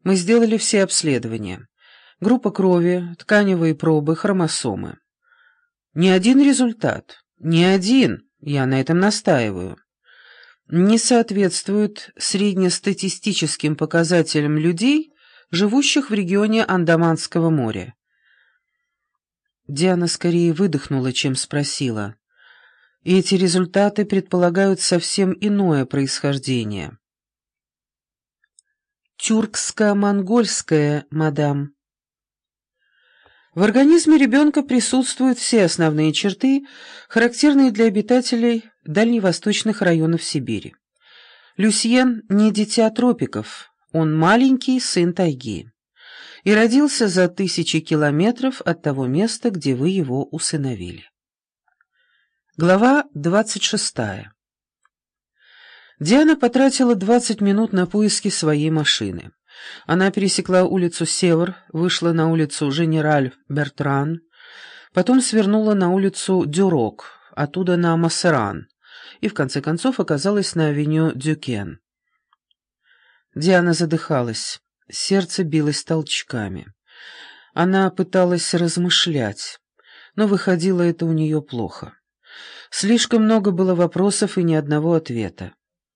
Мы сделали все обследования. Группа крови, тканевые пробы, хромосомы. Ни один результат, ни один, я на этом настаиваю, не соответствует среднестатистическим показателям людей, живущих в регионе Андаманского моря. Диана скорее выдохнула, чем спросила. И эти результаты предполагают совсем иное происхождение. Тюркско-монгольское, мадам. В организме ребенка присутствуют все основные черты, характерные для обитателей дальневосточных районов Сибири. Люсьен не дитя тропиков, он маленький сын тайги и родился за тысячи километров от того места, где вы его усыновили. Глава 26. Диана потратила 20 минут на поиски своей машины. Она пересекла улицу Север, вышла на улицу Женераль-Бертран, потом свернула на улицу Дюрок, оттуда на Массеран, и в конце концов оказалась на авеню Дюкен. Диана задыхалась, сердце билось толчками. Она пыталась размышлять, но выходило это у нее плохо. Слишком много было вопросов и ни одного ответа.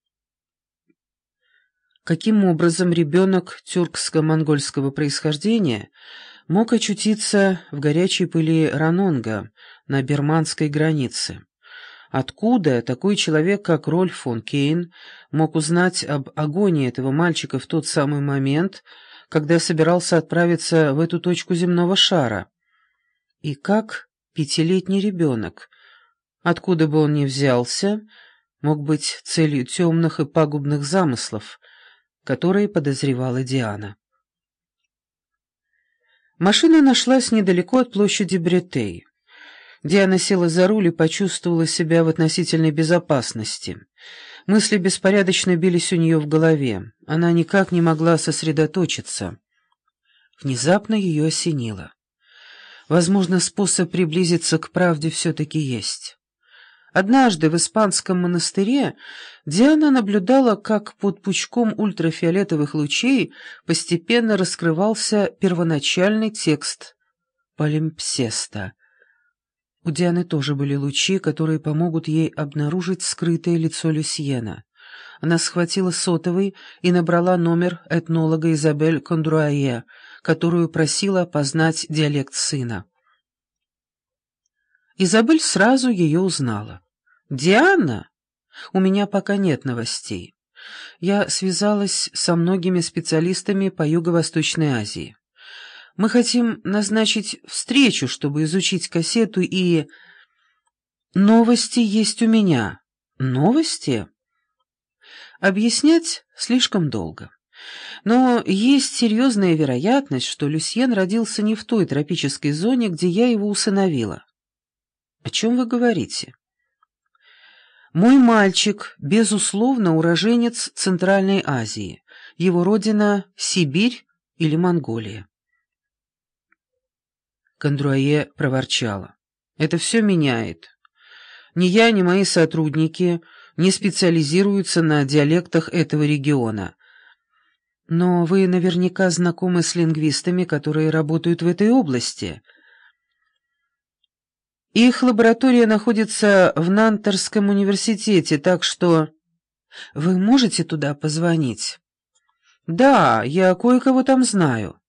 Каким образом ребенок тюркско-монгольского происхождения мог очутиться в горячей пыли Ранонга на бирманской границе? Откуда такой человек, как Рольф фон Кейн, мог узнать об агонии этого мальчика в тот самый момент, когда собирался отправиться в эту точку земного шара? И как пятилетний ребенок, откуда бы он ни взялся, мог быть целью темных и пагубных замыслов, которые подозревала Диана. Машина нашлась недалеко от площади Бретей. Диана села за руль и почувствовала себя в относительной безопасности. Мысли беспорядочно бились у нее в голове. Она никак не могла сосредоточиться. Внезапно ее осенило. Возможно, способ приблизиться к правде все-таки есть. Однажды в испанском монастыре Диана наблюдала, как под пучком ультрафиолетовых лучей постепенно раскрывался первоначальный текст палимпсеста. У Дианы тоже были лучи, которые помогут ей обнаружить скрытое лицо Люсьена. Она схватила сотовый и набрала номер этнолога Изабель Кондруае, которую просила опознать диалект сына. Изабель сразу ее узнала. «Диана? У меня пока нет новостей. Я связалась со многими специалистами по Юго-Восточной Азии. Мы хотим назначить встречу, чтобы изучить кассету, и... Новости есть у меня». «Новости?» Объяснять слишком долго. Но есть серьезная вероятность, что Люсьен родился не в той тропической зоне, где я его усыновила. «О чем вы говорите?» «Мой мальчик, безусловно, уроженец Центральной Азии. Его родина — Сибирь или Монголия». Кондруае проворчала. «Это все меняет. Ни я, ни мои сотрудники не специализируются на диалектах этого региона. Но вы наверняка знакомы с лингвистами, которые работают в этой области». Их лаборатория находится в Нантерском университете, так что... Вы можете туда позвонить? Да, я кое-кого там знаю.